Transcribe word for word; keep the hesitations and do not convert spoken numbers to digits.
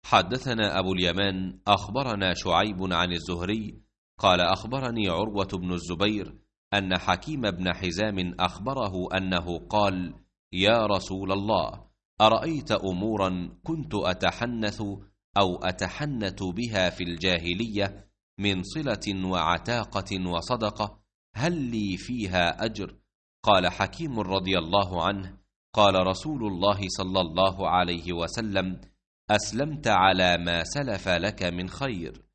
حدثنا أبو اليمان أخبرنا شعيب عن الزهري قال أخبرني عروة بن الزبير أن حكيم بن حزام أخبره أنه قال: يا رسول الله، أرأيت أمورا كنت أتحنث أو أتحنت بها في الجاهلية من صلة وعتاقة وصدقة، هل لي فيها أجر؟ قال حكيم رضي الله عنه: قال رسول الله صلى الله عليه وسلم: أسلمت على ما سلف لك من خير.